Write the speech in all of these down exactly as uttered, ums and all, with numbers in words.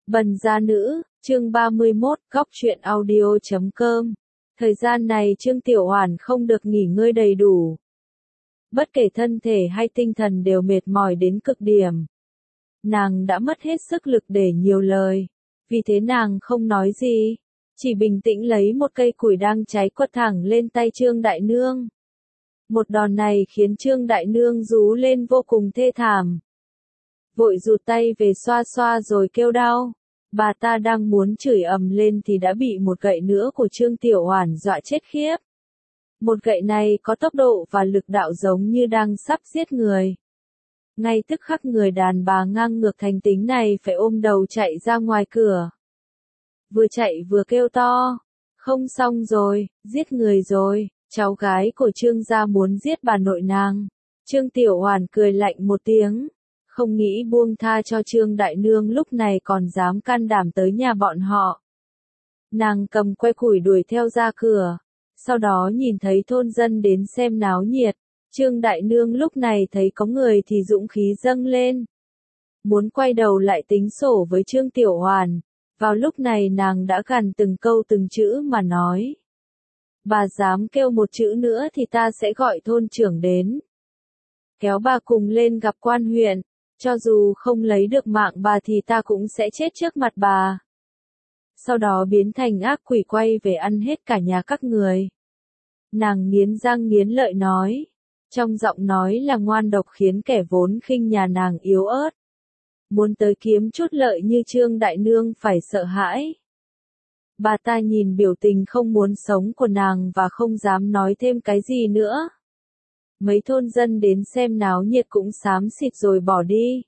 Bần gia nữ, chương ba mươi mốt, góc truyện audio chấm com. Thời gian này Trương Tiểu Hoàn không được nghỉ ngơi đầy đủ. Bất kể thân thể hay tinh thần đều mệt mỏi đến cực điểm. Nàng đã mất hết sức lực để nhiều lời. Vì thế nàng không nói gì. Chỉ bình tĩnh lấy một cây củi đang cháy quật thẳng lên tay Trương Đại Nương. Một đòn này khiến Trương Đại Nương rú lên vô cùng thê thảm. Vội rụt tay về xoa xoa rồi kêu đau. Bà ta đang muốn chửi ầm lên thì đã bị một gậy nữa của Trương Tiểu Hoàn dọa chết khiếp. Một gậy này có tốc độ và lực đạo giống như đang sắp giết người. Ngay tức khắc người đàn bà ngang ngược thành tính này phải ôm đầu chạy ra ngoài cửa. Vừa chạy vừa kêu to. Không xong rồi, giết người rồi, cháu gái của Trương gia muốn giết bà nội nàng. Trương Tiểu Hoàn cười lạnh một tiếng. Không nghĩ buông tha cho Trương Đại Nương lúc này còn dám can đảm tới nhà bọn họ. Nàng cầm que củi đuổi theo ra cửa. Sau đó nhìn thấy thôn dân đến xem náo nhiệt. Trương Đại Nương lúc này thấy có người thì dũng khí dâng lên. Muốn quay đầu lại tính sổ với Trương Tiểu Hoàn. Vào lúc này nàng đã gằn từng câu từng chữ mà nói. Bà dám kêu một chữ nữa thì ta sẽ gọi thôn trưởng đến. Kéo bà cùng lên gặp quan huyện. Cho dù không lấy được mạng bà thì ta cũng sẽ chết trước mặt bà. Sau đó biến thành ác quỷ quay về ăn hết cả nhà các người. Nàng nghiến răng nghiến lợi nói. Trong giọng nói là ngoan độc khiến kẻ vốn khinh nhà nàng yếu ớt. Muốn tới kiếm chút lợi như Trương Đại Nương phải sợ hãi. Bà ta nhìn biểu tình không muốn sống của nàng và không dám nói thêm cái gì nữa. Mấy thôn dân đến xem náo nhiệt cũng xám xịt rồi bỏ đi.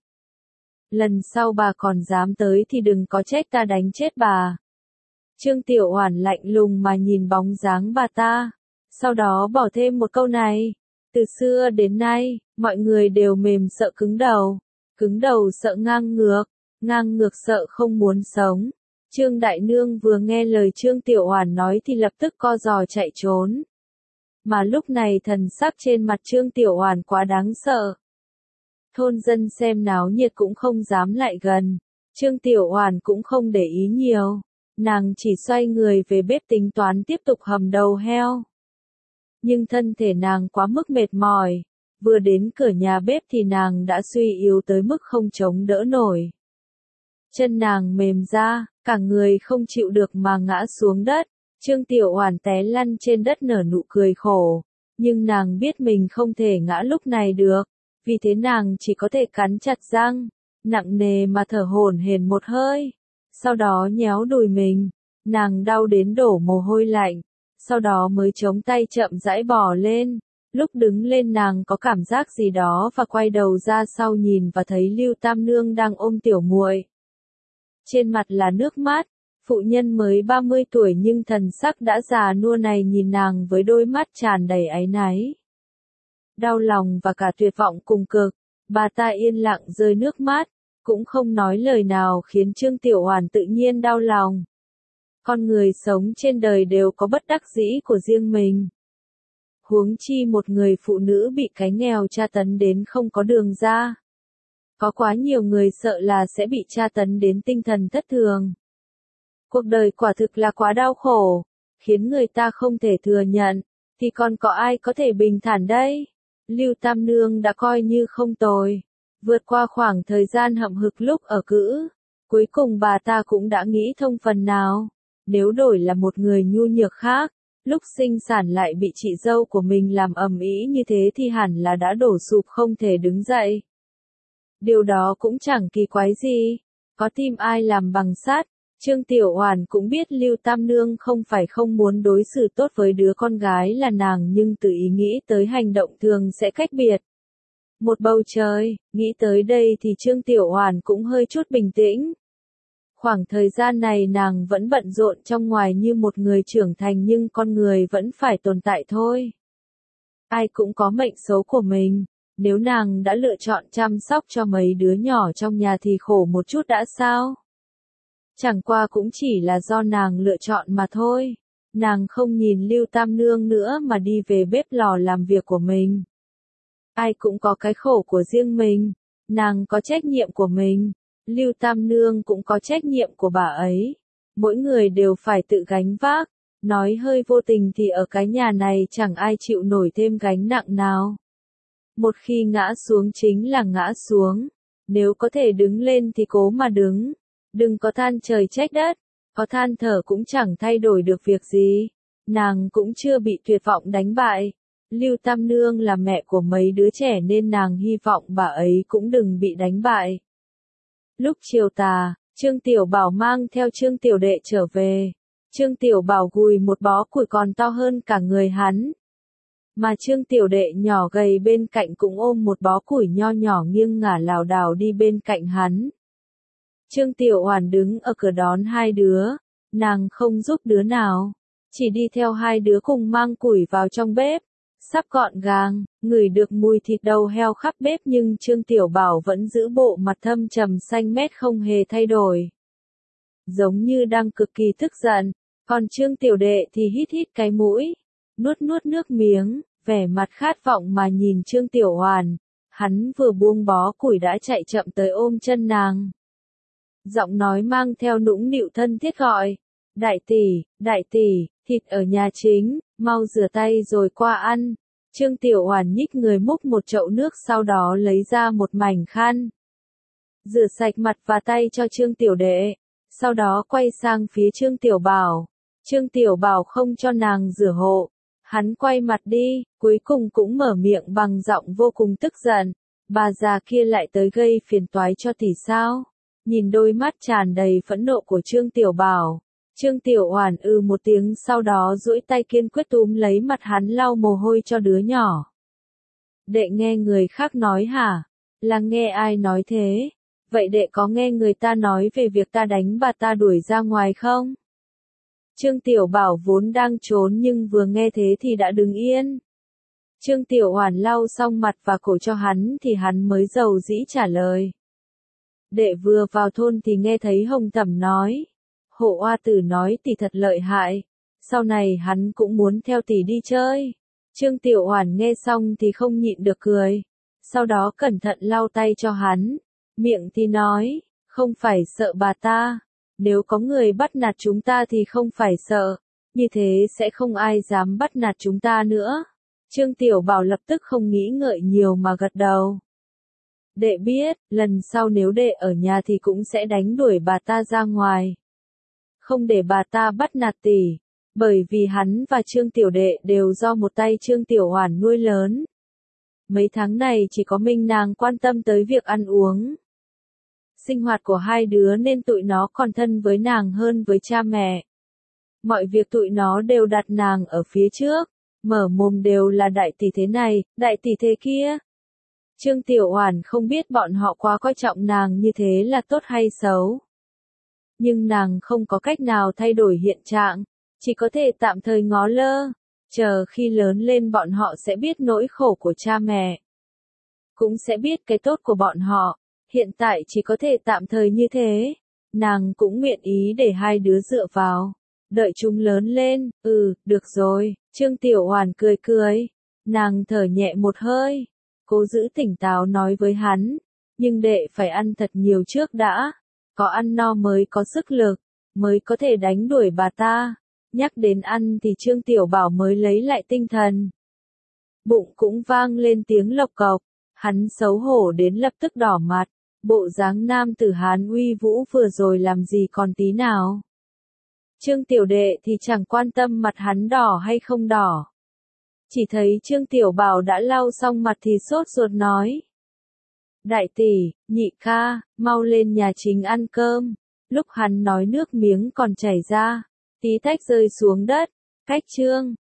Lần sau bà còn dám tới thì đừng có trách ta đánh chết bà. Trương Tiểu Hoàn lạnh lùng mà nhìn bóng dáng bà ta. Sau đó bỏ thêm một câu này. Từ xưa đến nay, mọi người đều mềm sợ cứng đầu. Cứng đầu sợ ngang ngược. Ngang ngược sợ không muốn sống. Trương Đại Nương vừa nghe lời Trương Tiểu Hoàn nói thì lập tức co giò chạy trốn. Mà lúc này thần sắc trên mặt Trương Tiểu Hoàn quá đáng sợ. Thôn dân xem náo nhiệt cũng không dám lại gần. Trương Tiểu Hoàn cũng không để ý nhiều. Nàng chỉ xoay người về bếp tính toán tiếp tục hầm đầu heo. Nhưng thân thể nàng quá mức mệt mỏi. Vừa đến cửa nhà bếp thì nàng đã suy yếu tới mức không chống đỡ nổi. Chân nàng mềm ra, cả người không chịu được mà ngã xuống đất. Trương Tiểu Hoàn té lăn trên đất nở nụ cười khổ, nhưng nàng biết mình không thể ngã lúc này được, vì thế nàng chỉ có thể cắn chặt răng, nặng nề mà thở hổn hển một hơi, sau đó nhéo đùi mình, nàng đau đến đổ mồ hôi lạnh, sau đó mới chống tay chậm rãi bò lên, lúc đứng lên nàng có cảm giác gì đó và quay đầu ra sau nhìn và thấy Lưu Tam Nương đang ôm tiểu muội. Trên mặt là nước mắt. Phụ nhân mới ba mươi tuổi nhưng thần sắc đã già nua này nhìn nàng với đôi mắt tràn đầy áy náy. Đau lòng và cả tuyệt vọng cùng cực, bà ta yên lặng rơi nước mắt, cũng không nói lời nào khiến Trương Tiểu Hoàn tự nhiên đau lòng. Con người sống trên đời đều có bất đắc dĩ của riêng mình. Huống chi một người phụ nữ bị cái nghèo tra tấn đến không có đường ra. Có quá nhiều người sợ là sẽ bị tra tấn đến tinh thần thất thường. Cuộc đời quả thực là quá đau khổ, khiến người ta không thể thừa nhận, thì còn có ai có thể bình thản đây? Lưu Tam Nương đã coi như không tồi, vượt qua khoảng thời gian hậm hực lúc ở cữ, cuối cùng bà ta cũng đã nghĩ thông phần nào, nếu đổi là một người nhu nhược khác, lúc sinh sản lại bị chị dâu của mình làm ầm ĩ như thế thì hẳn là đã đổ sụp không thể đứng dậy. Điều đó cũng chẳng kỳ quái gì, có tim ai làm bằng sắt. Trương Tiểu Hoàn cũng biết Lưu Tam Nương không phải không muốn đối xử tốt với đứa con gái là nàng nhưng tự ý nghĩ tới hành động thường sẽ cách biệt. Một bầu trời, nghĩ tới đây thì Trương Tiểu Hoàn cũng hơi chút bình tĩnh. Khoảng thời gian này nàng vẫn bận rộn trong ngoài như một người trưởng thành nhưng con người vẫn phải tồn tại thôi. Ai cũng có mệnh số của mình, nếu nàng đã lựa chọn chăm sóc cho mấy đứa nhỏ trong nhà thì khổ một chút đã sao? Chẳng qua cũng chỉ là do nàng lựa chọn mà thôi. Nàng không nhìn Lưu Tam Nương nữa mà đi về bếp lò làm việc của mình. Ai cũng có cái khổ của riêng mình. Nàng có trách nhiệm của mình. Lưu Tam Nương cũng có trách nhiệm của bà ấy. Mỗi người đều phải tự gánh vác. Nói hơi vô tình thì ở cái nhà này chẳng ai chịu nổi thêm gánh nặng nào. Một khi ngã xuống chính là ngã xuống. Nếu có thể đứng lên thì cố mà đứng. Đừng có than trời trách đất. Có than thở cũng chẳng thay đổi được việc gì. Nàng cũng chưa bị tuyệt vọng đánh bại. Lưu Tam Nương là mẹ của mấy đứa trẻ nên nàng hy vọng bà ấy cũng đừng bị đánh bại. Lúc chiều tà, Trương Tiểu Bảo mang theo Trương Tiểu Đệ trở về. Trương Tiểu Bảo gùi một bó củi còn to hơn cả người hắn. Mà Trương Tiểu Đệ nhỏ gầy bên cạnh cũng ôm một bó củi nho nhỏ nghiêng ngả lảo đảo đi bên cạnh hắn. Trương Tiểu Oản đứng ở cửa đón hai đứa, nàng không giúp đứa nào, chỉ đi theo hai đứa cùng mang củi vào trong bếp, sắp gọn gàng, ngửi được mùi thịt đầu heo khắp bếp nhưng Trương Tiểu Bảo vẫn giữ bộ mặt thâm trầm xanh mét không hề thay đổi. Giống như đang cực kỳ tức giận, còn Trương Tiểu Đệ thì hít hít cái mũi, nuốt nuốt nước miếng, vẻ mặt khát vọng mà nhìn Trương Tiểu Oản, hắn vừa buông bó củi đã chạy chậm tới ôm chân nàng. Giọng nói mang theo nũng nịu thân thiết gọi, đại tỷ, đại tỷ, thịt ở nhà chính, mau rửa tay rồi qua ăn. Trương Tiểu Oản nhích người múc một chậu nước sau đó lấy ra một mảnh khăn. Rửa sạch mặt và tay cho Trương Tiểu Đệ, sau đó quay sang phía Trương Tiểu Bảo. Trương Tiểu Bảo không cho nàng rửa hộ. Hắn quay mặt đi, cuối cùng cũng mở miệng bằng giọng vô cùng tức giận. Bà già kia lại tới gây phiền toái cho tỷ sao? Nhìn đôi mắt tràn đầy phẫn nộ của Trương Tiểu Bảo. Trương Tiểu Oản ư một tiếng sau đó duỗi tay kiên quyết túm lấy mặt hắn lau mồ hôi cho đứa nhỏ. Đệ nghe người khác nói hả? Là nghe ai nói thế? Vậy đệ có nghe người ta nói về việc ta đánh bà ta đuổi ra ngoài không? Trương Tiểu Bảo vốn đang trốn nhưng vừa nghe thế thì đã đứng yên. Trương Tiểu Oản lau xong mặt và cổ cho hắn thì hắn mới dầu dĩ trả lời. Đệ vừa vào thôn thì nghe thấy Hồng Thẩm nói. Hộ Oa Tử nói tỷ thật lợi hại. Sau này hắn cũng muốn theo tỷ đi chơi. Trương Tiểu Oản nghe xong thì không nhịn được cười. Sau đó cẩn thận lau tay cho hắn. Miệng thì nói, không phải sợ bà ta. Nếu có người bắt nạt chúng ta thì không phải sợ. Như thế sẽ không ai dám bắt nạt chúng ta nữa. Trương Tiểu Bảo lập tức không nghĩ ngợi nhiều mà gật đầu. Đệ biết, lần sau nếu đệ ở nhà thì cũng sẽ đánh đuổi bà ta ra ngoài. Không để bà ta bắt nạt tỷ. Bởi vì hắn và Trương Tiểu Đệ đều do một tay Trương Tiểu Oản nuôi lớn. Mấy tháng này chỉ có mình nàng quan tâm tới việc ăn uống. Sinh hoạt của hai đứa nên tụi nó còn thân với nàng hơn với cha mẹ. Mọi việc tụi nó đều đặt nàng ở phía trước. Mở mồm đều là đại tỷ thế này, đại tỷ thế kia. Trương Tiểu Oản không biết bọn họ quá coi trọng nàng như thế là tốt hay xấu. Nhưng nàng không có cách nào thay đổi hiện trạng, chỉ có thể tạm thời ngó lơ, chờ khi lớn lên bọn họ sẽ biết nỗi khổ của cha mẹ. Cũng sẽ biết cái tốt của bọn họ, hiện tại chỉ có thể tạm thời như thế. Nàng cũng nguyện ý để hai đứa dựa vào, đợi chúng lớn lên, ừ, được rồi, Trương Tiểu Oản cười cười, nàng thở nhẹ một hơi. Cố giữ tỉnh táo nói với hắn, nhưng đệ phải ăn thật nhiều trước đã, có ăn no mới có sức lực, mới có thể đánh đuổi bà ta. Nhắc đến ăn thì Trương Tiểu Bảo mới lấy lại tinh thần. Bụng cũng vang lên tiếng lộc cộc, hắn xấu hổ đến lập tức đỏ mặt, bộ dáng nam tử Hán uy vũ vừa rồi làm gì còn tí nào. Trương Tiểu Đệ thì chẳng quan tâm mặt hắn đỏ hay không đỏ. Chỉ thấy Trương Tiểu Bảo đã lau xong mặt thì sốt ruột nói. Đại tỷ, nhị ca, mau lên nhà chính ăn cơm. Lúc hắn nói nước miếng còn chảy ra, tí tách rơi xuống đất. Cách Trương